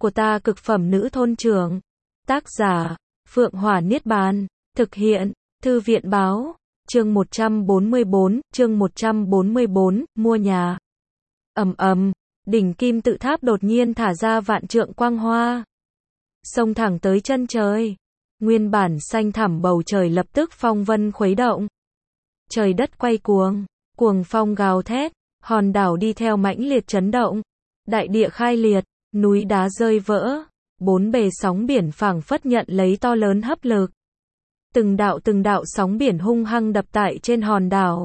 của ta cực phẩm nữ thôn trưởng. Tác giả, Phượng Hỏa Niết Bàn. Thực hiện, Thư viện báo. Chương 144, mua nhà. Ầm ầm, đỉnh kim tự tháp đột nhiên thả ra vạn trượng quang hoa, xông thẳng tới chân trời. Nguyên bản xanh thẳm bầu trời lập tức phong vân khuấy động. Trời đất quay cuồng, cuồng phong gào thét, hòn đảo đi theo mãnh liệt chấn động. Đại địa khai liệt, núi đá rơi vỡ, bốn bề sóng biển phảng phất nhận lấy to lớn hấp lực. Từng đạo sóng biển hung hăng đập tại trên hòn đảo.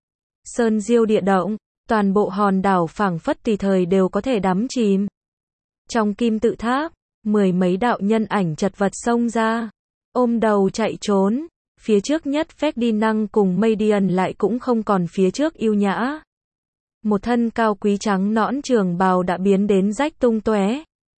Sơn diêu địa động, toàn bộ hòn đảo phảng phất tùy thời đều có thể đắm chìm. Trong kim tự tháp, mười mấy đạo nhân ảnh chật vật xông ra, ôm đầu chạy trốn. Phía trước nhất Ferdinand cùng Madian lại cũng không còn phía trước yêu nhã. Một thân cao quý trắng nõn trường bào đã biến đến rách tung tóe,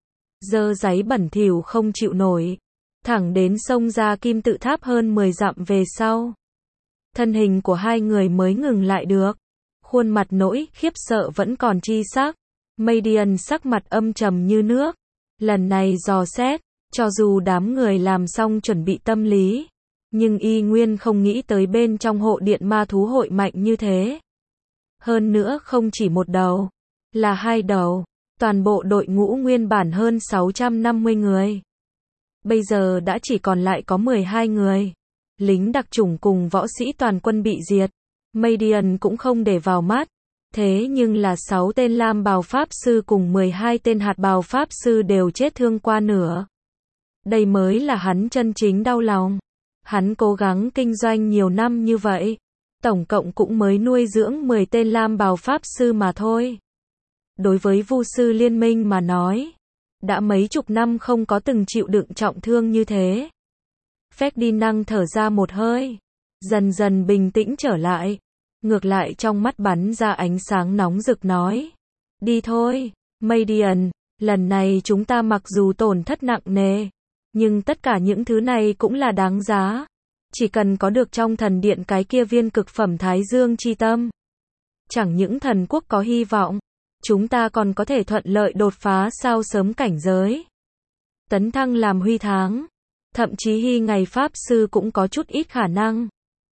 dơ dáy bẩn thỉu không chịu nổi, thẳng đến xông ra kim tự tháp hơn 10 dặm về sau. Thân hình của hai người mới ngừng lại được, khuôn mặt nỗi khiếp sợ vẫn còn chi sắc. Madian sắc mặt âm trầm như nước, lần này dò xét, cho dù đám người làm xong chuẩn bị tâm lý, nhưng y nguyên không nghĩ tới bên trong hộ điện ma thú hội mạnh như thế. Hơn nữa không chỉ một đầu, là hai đầu, toàn bộ đội ngũ nguyên bản hơn 650 người. Bây giờ đã chỉ còn lại có 12 người. Lính đặc chủng cùng võ sĩ toàn quân bị diệt. Madian cũng không để vào mắt. Thế nhưng là 6 tên lam bào pháp sư cùng 12 tên hạt bào pháp sư đều chết thương qua nửa. Đây mới là hắn chân chính đau lòng. Hắn cố gắng kinh doanh nhiều năm như vậy, tổng cộng cũng mới nuôi dưỡng 10 tên lam bào pháp sư mà thôi. Đối với Vu sư liên minh mà nói, đã mấy chục năm không có từng chịu đựng trọng thương như thế. Ferdinand thở ra một hơi, dần dần bình tĩnh trở lại, ngược lại trong mắt bắn ra ánh sáng nóng rực nói: "Đi thôi, Madian, lần này chúng ta mặc dù tổn thất nặng nề, nhưng tất cả những thứ này cũng là đáng giá. Chỉ cần có được trong thần điện cái kia viên cực phẩm Thái Dương chi tâm, chẳng những thần quốc có hy vọng, chúng ta còn có thể thuận lợi đột phá sao sớm cảnh giới, tấn thăng làm huy tháng, thậm chí hy ngày pháp sư cũng có chút ít khả năng."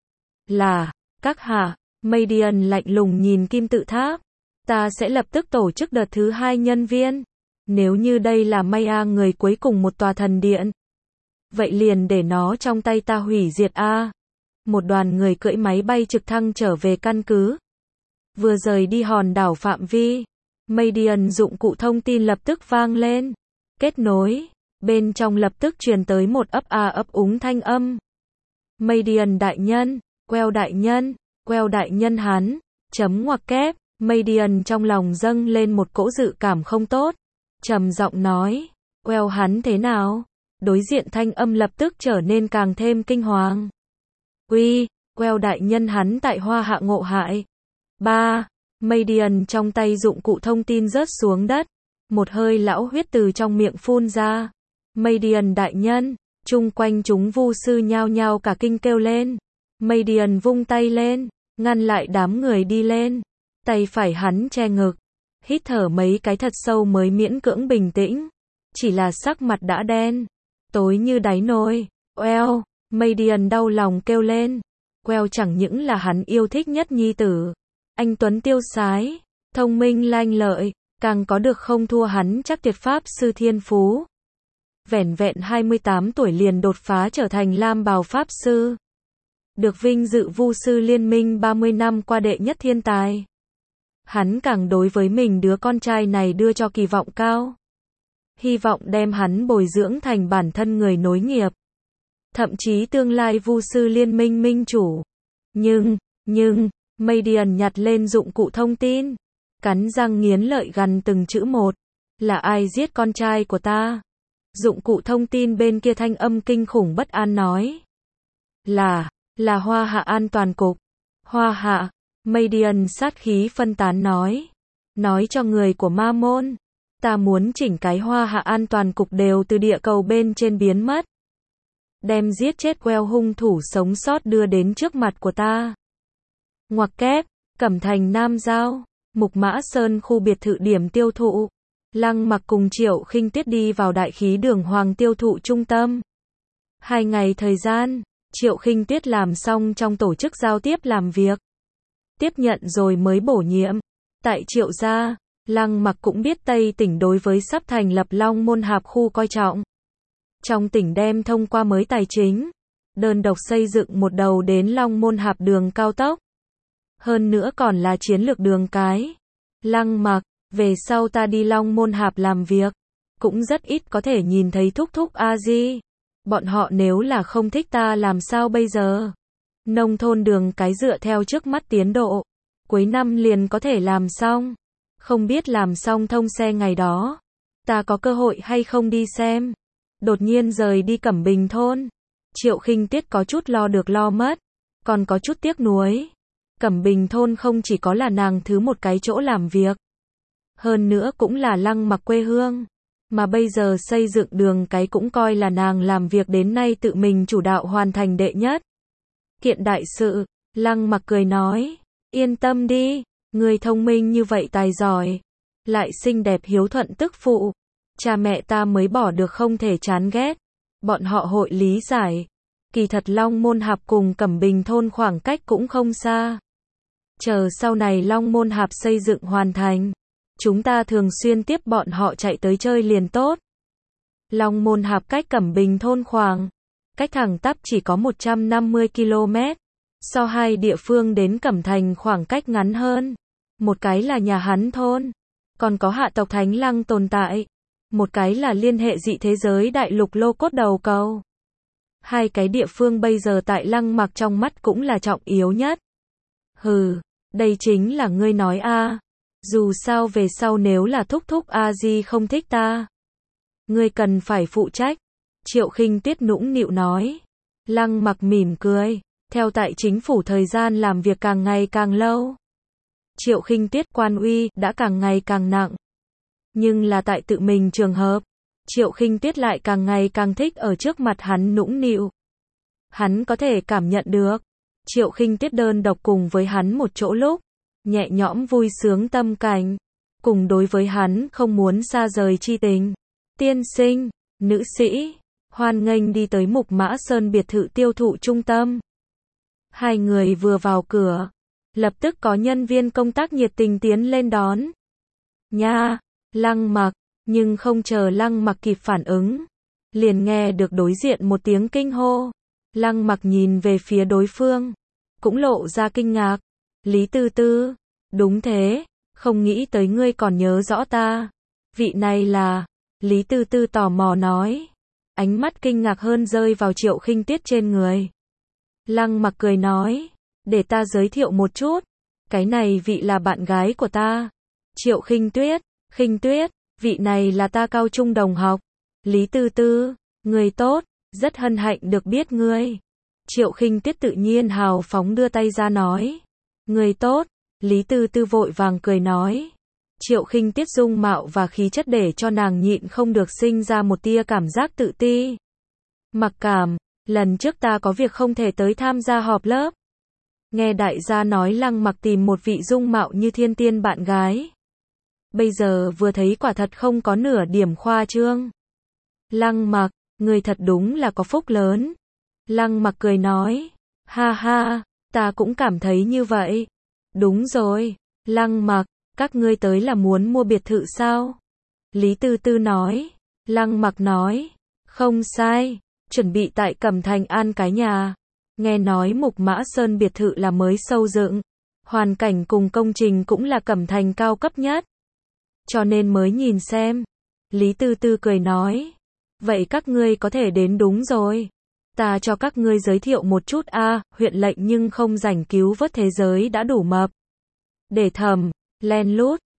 "Là, các hạ." Madian lạnh lùng nhìn kim tự tháp. "Ta sẽ lập tức tổ chức đợt thứ 2 nhân viên. Nếu như đây là Maya người cuối cùng một tòa thần điện, vậy liền để nó trong tay ta hủy diệt a." Một đoàn người cưỡi máy bay trực thăng trở về căn cứ. Vừa rời đi hòn đảo phạm vi, Madian dụng cụ thông tin lập tức vang lên. Kết nối, bên trong lập tức truyền tới một ấp a ấp úng thanh âm. "Madian đại nhân, Quell đại nhân hắn, chấm ngoặc kép." Madian trong lòng dâng lên một cỗ dự cảm không tốt, trầm giọng nói: "Quell hắn thế nào?" Đối diện thanh âm lập tức trở nên càng thêm kinh hoàng. Quell đại nhân hắn tại Hoa Hạ ngộ hại." Madian trong tay dụng cụ thông tin rớt xuống đất, một hơi lão huyết từ trong miệng phun ra. "Madian đại nhân." Chung quanh chúng vu sư nhao nhao cả kinh kêu lên. Madian vung tay lên, ngăn lại đám người đi lên. Tay phải hắn che ngực, hít thở mấy cái thật sâu mới miễn cưỡng bình tĩnh. Chỉ là sắc mặt đã đen, tối như đáy nồi. Madian đau lòng kêu lên. Quell chẳng những là hắn yêu thích nhất nhi tử, anh tuấn tiêu sái, thông minh lanh lợi, càng có được không thua hắn chắc tuyệt pháp sư thiên phú. Vẻn vẹn 28 tuổi liền đột phá trở thành lam bào pháp sư, được vinh dự Vu sư liên minh 30 năm qua đệ nhất thiên tài. Hắn càng đối với mình đứa con trai này đưa cho kỳ vọng cao, hy vọng đem hắn bồi dưỡng thành bản thân người nối nghiệp, thậm chí tương lai Vu sư liên minh minh chủ. Nhưng, Madian nhặt lên dụng cụ thông tin, cắn răng nghiến lợi gằn từng chữ một: "Là ai giết con trai của ta?" Dụng cụ thông tin bên kia thanh âm kinh khủng bất an nói: Là Hoa Hạ an toàn cục." "Hoa Hạ?" Madian sát khí phân tán nói cho người của ma môn, ta muốn chỉnh cái Hoa Hạ an toàn cục đều từ địa cầu bên trên biến mất, đem giết chết Quell hung thủ sống sót đưa đến trước mặt của ta. Ngoặc kép, Cẩm Thành Nam Giao, Mục Mã Sơn khu biệt thự điểm tiêu thụ. Lăng Mặc cùng Triệu Khinh Tuyết đi vào đại khí đường Hoàng tiêu thụ trung tâm. 2 ngày thời gian, Triệu Khinh Tuyết làm xong trong tổ chức giao tiếp làm việc. Tiếp nhận rồi mới bổ nhiệm. Tại Triệu gia, Lăng Mặc cũng biết Tây tỉnh đối với sắp thành lập Long Môn Hạp khu coi trọng. Trong tỉnh đem thông qua mới tài chính, đơn độc xây dựng một đầu đến Long Môn Hạp đường cao tốc. Hơn nữa còn là chiến lược đường cái. Lăng Mặc, về sau ta đi Long Môn Hạp làm việc, cũng rất ít có thể nhìn thấy thúc thúc a di. Bọn họ nếu là không thích ta làm sao bây giờ? Nông thôn đường cái dựa theo trước mắt tiến độ, cuối năm liền có thể làm xong. Không biết làm xong thông xe ngày đó, ta có cơ hội hay không đi xem. Đột nhiên rời đi Cẩm Bình thôn, Triệu Khinh Tuyết có chút lo được lo mất, còn có chút tiếc nuối. Cẩm Bình thôn không chỉ có là nàng thứ một cái chỗ làm việc, hơn nữa cũng là Lăng Mặc quê hương, mà bây giờ xây dựng đường cái cũng coi là nàng làm việc đến nay tự mình chủ đạo hoàn thành đệ nhất kiện đại sự. Lăng Mặc cười nói, yên tâm đi, người thông minh như vậy tài giỏi, lại xinh đẹp hiếu thuận tức phụ, cha mẹ ta mới bỏ được không thể chán ghét. Bọn họ hội lý giải, kỳ thật Long Môn Hạp cùng Cẩm Bình thôn khoảng cách cũng không xa. Chờ sau này Long Môn Hạp xây dựng hoàn thành, chúng ta thường xuyên tiếp bọn họ chạy tới chơi liền tốt. Long Môn Hạp cách Cẩm Bình thôn khoảng, cách thẳng tắp chỉ có 150 km, so hai địa phương đến Cẩm Thành khoảng cách ngắn hơn. Một cái là nhà hắn thôn, còn có hạ tộc Thánh Lăng tồn tại. Một cái là liên hệ dị thế giới đại lục lô cốt đầu cầu. Hai cái địa phương bây giờ tại Lăng Mặc trong mắt cũng là trọng yếu nhất. Hừ, đây chính là ngươi nói a. Dù sao về sau nếu là thúc thúc a di không thích ta, ngươi cần phải phụ trách. Triệu Khinh Tuyết nũng nịu nói. Lăng Mặc mỉm cười, theo tại chính phủ thời gian làm việc càng ngày càng lâu. Triệu Khinh Tuyết quan uy đã càng ngày càng nặng. Nhưng là tại tự mình trường hợp, Triệu Khinh Tuyết lại càng ngày càng thích ở trước mặt hắn nũng nịu. Hắn có thể cảm nhận được, Triệu Khinh Tuyết đơn độc cùng với hắn một chỗ lúc, nhẹ nhõm vui sướng tâm cảnh, cùng đối với hắn không muốn xa rời chi tình. Tiên sinh, nữ sĩ, hoan nghênh đi tới Mục Mã Sơn biệt thự tiêu thụ trung tâm. Hai người vừa vào cửa, lập tức có nhân viên công tác nhiệt tình tiến lên đón. Nha, Lăng Mặc, nhưng không chờ Lăng Mặc kịp phản ứng, liền nghe được đối diện một tiếng kinh hô. Lăng Mặc nhìn về phía đối phương, cũng lộ ra kinh ngạc. Lý Tư Tư, đúng thế, không nghĩ tới ngươi còn nhớ rõ ta. Vị này là, Lý Tư Tư tò mò nói, ánh mắt kinh ngạc hơn rơi vào Triệu Khinh Tuyết trên người. Lăng Mặc cười nói, để ta giới thiệu một chút, cái này vị là bạn gái của ta, Triệu Khinh Tuyết. Khinh Tuyết, vị này là ta cao trung đồng học. Lý Tư Tư, người tốt, rất hân hạnh được biết ngươi. Triệu Khinh Tuyết tự nhiên hào phóng đưa tay ra nói. Người tốt, Lý Tư Tư vội vàng cười nói. Triệu Khinh Tuyết dung mạo và khí chất để cho nàng nhịn không được sinh ra một tia cảm giác tự ti. Mặc Cảm, lần trước ta có việc không thể tới tham gia họp lớp. Nghe đại gia nói Lăng Mặc tìm một vị dung mạo như thiên tiên bạn gái. Bây giờ vừa thấy quả thật không có nửa điểm khoa trương. Lăng Mặc, người thật đúng là có phúc lớn. Lăng Mặc cười nói, ha ha, ta cũng cảm thấy như vậy. Đúng rồi, Lăng Mặc, các ngươi tới là muốn mua biệt thự sao? Lý Tư Tư nói. Lăng Mặc nói, không sai, chuẩn bị tại Cẩm Thành an cái nhà. Nghe nói Mục Mã Sơn biệt thự là mới xây dựng, hoàn cảnh cùng công trình cũng là Cẩm Thành cao cấp nhất. Cho nên mới nhìn xem. Lý Tư Tư cười nói, vậy các ngươi có thể đến đúng rồi. Ta cho các ngươi giới thiệu một chút a, huyện lệnh nhưng không rảnh cứu vớt thế giới đã đủ mập. Để thầm, len lút,